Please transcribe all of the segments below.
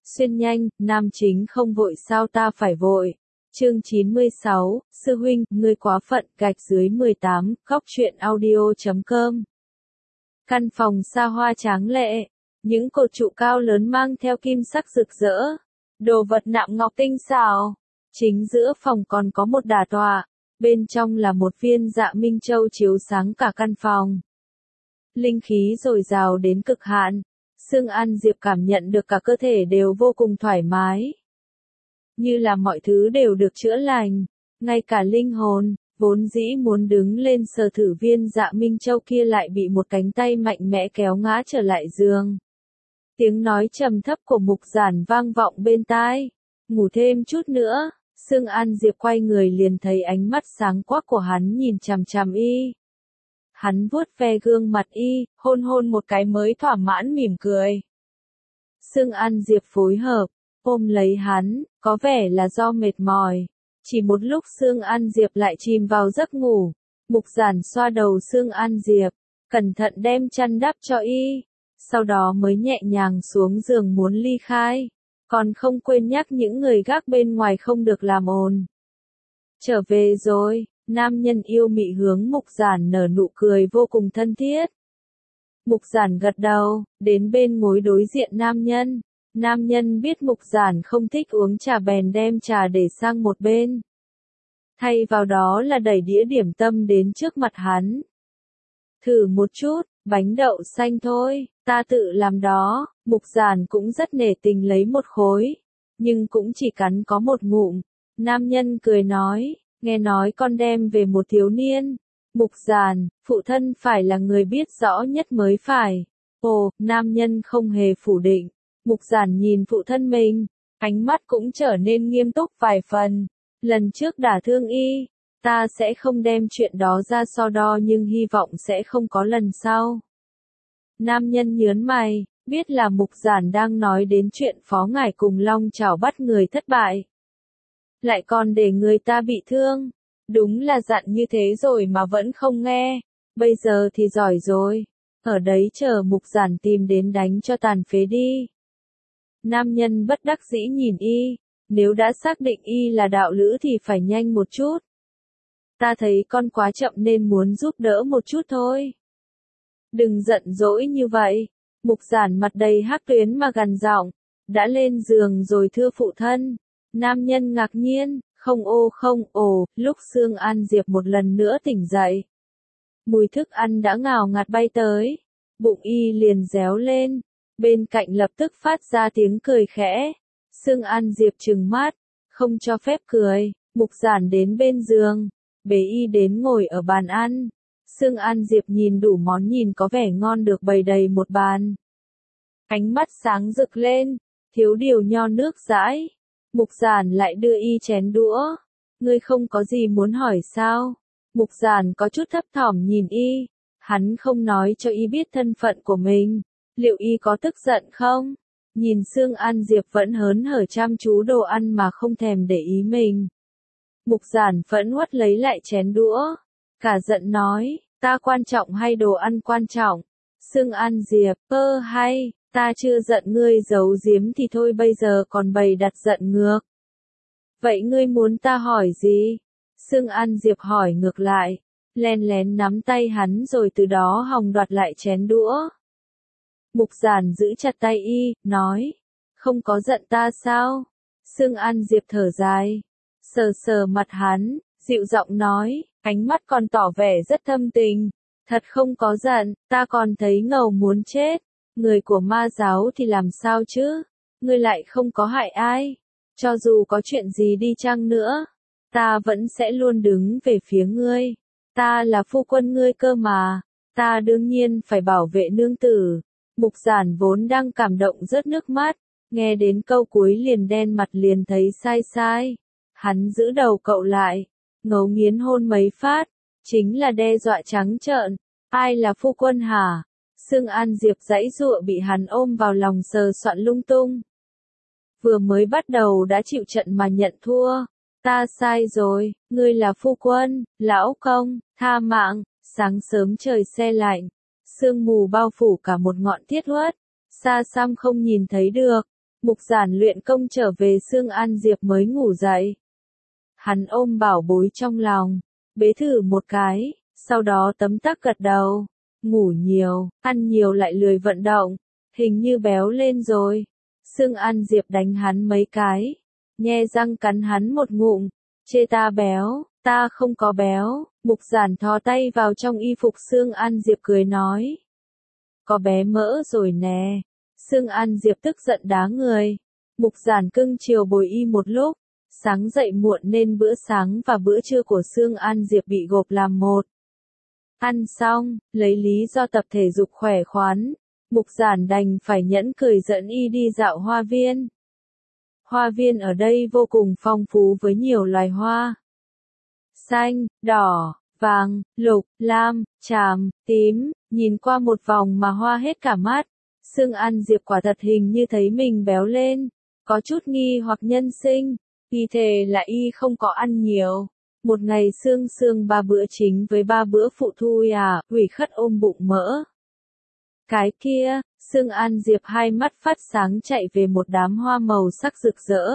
Xuyên nhanh, nam chính không vội sao ta phải vội. Chương 96, sư huynh, ngươi quá phận, gạch dưới 18, góc truyện audio.com. Căn phòng xa hoa tráng lệ, những cột trụ cao lớn mang theo kim sắc rực rỡ, đồ vật nạm ngọc tinh xảo. Chính giữa phòng còn có một đà tọa, bên trong là một viên dạ minh châu chiếu sáng cả căn phòng. Linh khí dồi dào đến cực hạn, Sương An Diệp cảm nhận được cả cơ thể đều vô cùng thoải mái. Như là mọi thứ đều được chữa lành, ngay cả linh hồn, vốn dĩ muốn đứng lên sờ thử viên dạ minh châu kia lại bị một cánh tay mạnh mẽ kéo ngã trở lại giường. Tiếng nói trầm thấp của Mục Giản vang vọng bên tai. Ngủ thêm chút nữa. Sương An Diệp quay người liền thấy ánh mắt sáng quắc của hắn nhìn chằm chằm y. Hắn vuốt ve gương mặt y, hôn hôn một cái mới thỏa mãn mỉm cười. Sương An Diệp phối hợp, ôm lấy hắn, có vẻ là do mệt mỏi. Chỉ một lúc Sương An Diệp lại chìm vào giấc ngủ. Mục Giản xoa đầu Sương An Diệp, cẩn thận đem chăn đắp cho y, sau đó mới nhẹ nhàng xuống giường muốn ly khai. Còn không quên nhắc những người gác bên ngoài không được làm ồn. Trở về rồi, nam nhân yêu mị hướng Mục Giản nở nụ cười vô cùng thân thiết. Mục Giản gật đầu, đến bên ngồi đối diện nam nhân. Nam nhân biết Mục Giản không thích uống trà bèn đem trà để sang một bên. Thay vào đó là đẩy đĩa điểm tâm đến trước mặt hắn. Thử một chút, bánh đậu xanh thôi, ta tự làm đó. Mục Giản cũng rất nể tình lấy một khối, nhưng cũng chỉ cắn có một ngụm. Nam nhân cười nói, nghe nói con đem về một thiếu niên. Mục Giản, phụ thân phải là người biết rõ nhất mới phải. Ồ, nam nhân không hề phủ định. Mục Giản nhìn phụ thân mình, ánh mắt cũng trở nên nghiêm túc vài phần. Lần trước đả thương y, ta sẽ không đem chuyện đó ra so đo nhưng hy vọng sẽ không có lần sau. Nam nhân nhớn mày, biết là Mục Giản đang nói đến chuyện phó ngải cùng Long Chảo bắt người thất bại. Lại còn để người ta bị thương. Đúng là dặn như thế rồi mà vẫn không nghe. Bây giờ thì giỏi rồi. Ở đấy chờ Mục Giản tìm đến đánh cho tàn phế đi. Nam nhân bất đắc dĩ nhìn y. Nếu đã xác định y là đạo lữ thì phải nhanh một chút. Ta thấy con quá chậm nên muốn giúp đỡ một chút thôi. Đừng giận dỗi như vậy. Mục Giản mặt đầy hắc tuyến mà gằn giọng. Đã lên giường rồi thưa phụ thân. Nam nhân ngạc nhiên, không ồ, lúc Sương An Diệp một lần nữa tỉnh dậy. Mùi thức ăn đã ngào ngạt bay tới. Bụng y liền réo lên. Bên cạnh lập tức phát ra tiếng cười khẽ. Sương An Diệp trừng mắt, không cho phép cười. Mục Giản đến bên giường, bế y đến ngồi ở bàn ăn. Sương An Diệp nhìn đủ món nhìn có vẻ ngon được bày đầy một bàn. Ánh mắt sáng rực lên, thiếu điều nho nước dãi. Mục Giản lại đưa y chén đũa. Ngươi không có gì muốn hỏi sao? Mục Giản có chút thấp thỏm nhìn y. Hắn không nói cho y biết thân phận của mình. Liệu y có tức giận không? Nhìn Sương An Diệp vẫn hớn hở chăm chú đồ ăn mà không thèm để ý mình. Mục Giản phẫn uất lấy lại chén đũa. Cả giận nói, ta quan trọng hay đồ ăn quan trọng? Sương An Diệp, hay, ta chưa giận ngươi giấu giếm thì thôi bây giờ còn bày đặt giận ngược. Vậy ngươi muốn ta hỏi gì? Sương An Diệp hỏi ngược lại, len lén nắm tay hắn rồi từ đó hòng đoạt lại chén đũa. Mục Giản giữ chặt tay y, nói, không có giận ta sao? Sương An Diệp thở dài, sờ sờ mặt hắn, dịu giọng nói, ánh mắt còn tỏ vẻ rất thâm tình. Thật không có giận, ta còn thấy ngầu muốn chết. Người của ma giáo thì làm sao chứ? Ngươi lại không có hại ai. Cho dù có chuyện gì đi chăng nữa, ta vẫn sẽ luôn đứng về phía ngươi. Ta là phu quân ngươi cơ mà. Ta đương nhiên phải bảo vệ nương tử. Mục Giản vốn đang cảm động rớt nước mắt. Nghe đến câu cuối liền đen mặt liền thấy sai sai. Hắn giữ đầu cậu lại, ngấu nghiến hôn mấy phát. Chính là đe dọa trắng trợn. Ai là phu quân hả? Sương An Diệp giãy giụa bị hắn ôm vào lòng sờ soạn lung tung. Vừa mới bắt đầu đã chịu trận mà nhận thua. Ta sai rồi, ngươi là phu quân, lão công, tha mạng. Sáng sớm trời se lạnh, sương mù bao phủ cả một ngọn thiết uất. Xa xăm không nhìn thấy được. Mục Giản luyện công trở về Sương An Diệp mới ngủ dậy. Hắn ôm bảo bối trong lòng, bế thử một cái, sau đó tấm tắc gật đầu. Ngủ nhiều, ăn nhiều lại lười vận động, hình như béo lên rồi. Sương An Diệp đánh hắn mấy cái, nhe răng cắn hắn một ngụm, chê ta béo, ta không có béo. Mục Giản thò tay vào trong y phục Sương An Diệp cười nói. Có bé mỡ rồi nè. Sương An Diệp tức giận đá người. Mục Giản cưng chiều bồi y một lúc, sáng dậy muộn nên bữa sáng và bữa trưa của Sương An Diệp bị gộp làm một. Ăn xong, lấy lý do tập thể dục khỏe khoắn, Mục Giản đành phải nhẫn cười dẫn y đi dạo hoa viên. Hoa viên ở đây vô cùng phong phú với nhiều loài hoa. Xanh, đỏ, vàng, lục, lam, tràm, tím, nhìn qua một vòng mà hoa hết cả mắt. Sương An Diệp quả thật hình như thấy mình béo lên, có chút nghi hoặc nhân sinh, y thề là y không có ăn nhiều. Một ngày sương 3 bữa chính với 3 bữa phụ thôi à, ủy khất ôm bụng mỡ. Cái kia, Sương An Diệp hai mắt phát sáng chạy về một đám hoa màu sắc rực rỡ.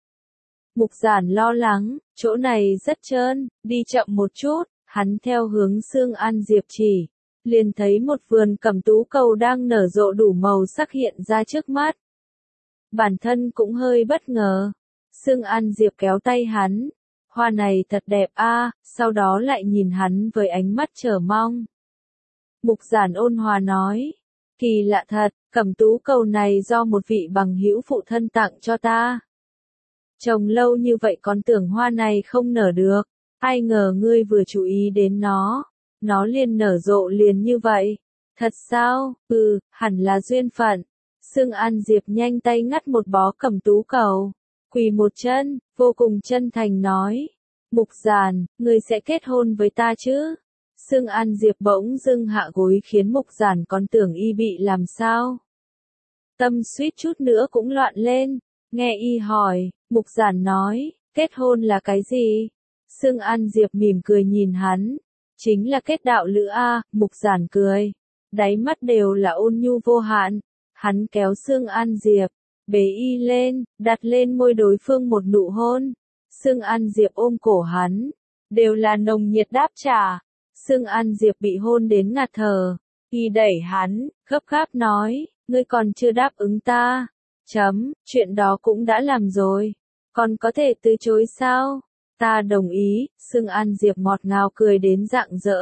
Mục Giản lo lắng, chỗ này rất trơn, đi chậm một chút, hắn theo hướng Sương An Diệp chỉ, liền thấy một vườn cẩm tú cầu đang nở rộ đủ màu sắc hiện ra trước mắt. Bản thân cũng hơi bất ngờ. Sương An Diệp kéo tay hắn, hoa này thật đẹp a, sau đó lại nhìn hắn với ánh mắt chờ mong. Mục Giản ôn hòa nói, kỳ lạ thật, cẩm tú cầu này do một vị bằng hữu phụ thân tặng cho ta. Trồng lâu như vậy còn tưởng hoa này không nở được, ai ngờ ngươi vừa chú ý đến nó liền nở rộ liền như vậy. Thật sao? Hẳn là duyên phận. Sương An Diệp nhanh tay ngắt một bó cẩm tú cầu, quỳ một chân, vô cùng chân thành nói, Mục Giản, ngươi sẽ kết hôn với ta chứ? Sương An Diệp bỗng dưng hạ gối khiến Mục Giản còn tưởng y bị làm sao. Tâm suýt chút nữa cũng loạn lên, nghe y hỏi, Mục Giản nói, kết hôn là cái gì? Sương An Diệp mỉm cười nhìn hắn, chính là kết đạo lữ a. Mục Giản cười, đáy mắt đều là ôn nhu vô hạn. Hắn kéo Sương An Diệp, bế y lên, đặt lên môi đối phương một nụ hôn. Sương An Diệp ôm cổ hắn, đều là nồng nhiệt đáp trả. Sương An Diệp bị hôn đến ngạt thở, y đẩy hắn, gấp gáp nói, ngươi còn chưa đáp ứng ta. Chuyện đó cũng đã làm rồi, còn có thể từ chối sao? Ta đồng ý. Sương An Diệp ngọt ngào cười đến rạng rỡ.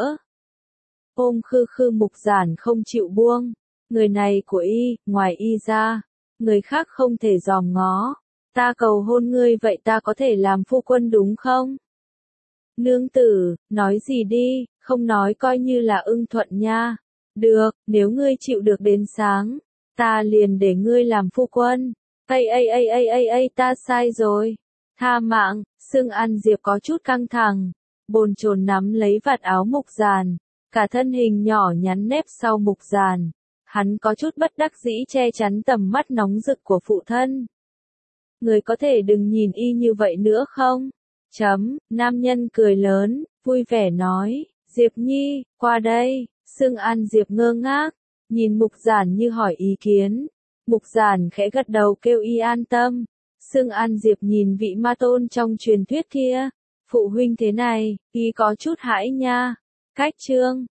Ôm khư Mục Giản không chịu buông. Người này của y, ngoài y ra, người khác không thể dòm ngó. Ta cầu hôn ngươi vậy ta có thể làm phu quân đúng không? Nương tử, nói gì đi, không nói coi như là ưng thuận nha. Được, nếu ngươi chịu được đến sáng, ta liền để ngươi làm phu quân. Ta sai rồi. Tha mạng. Sương An Diệp có chút căng thẳng, bồn chồn nắm lấy vạt áo Mục Giản, cả thân hình nhỏ nhắn nép sau Mục Giản. Hắn có chút bất đắc dĩ che chắn tầm mắt nóng rực của phụ thân. Người có thể đừng nhìn y như vậy nữa không? Nam nhân cười lớn, vui vẻ nói, Diệp Nhi, qua đây. Sương An Diệp ngơ ngác, nhìn Mục Giản như hỏi ý kiến. Mục Giản khẽ gật đầu kêu y an tâm. Sương An Diệp nhìn vị ma tôn trong truyền thuyết kia, phụ huynh thế này, y có chút hãi nha. Cách chương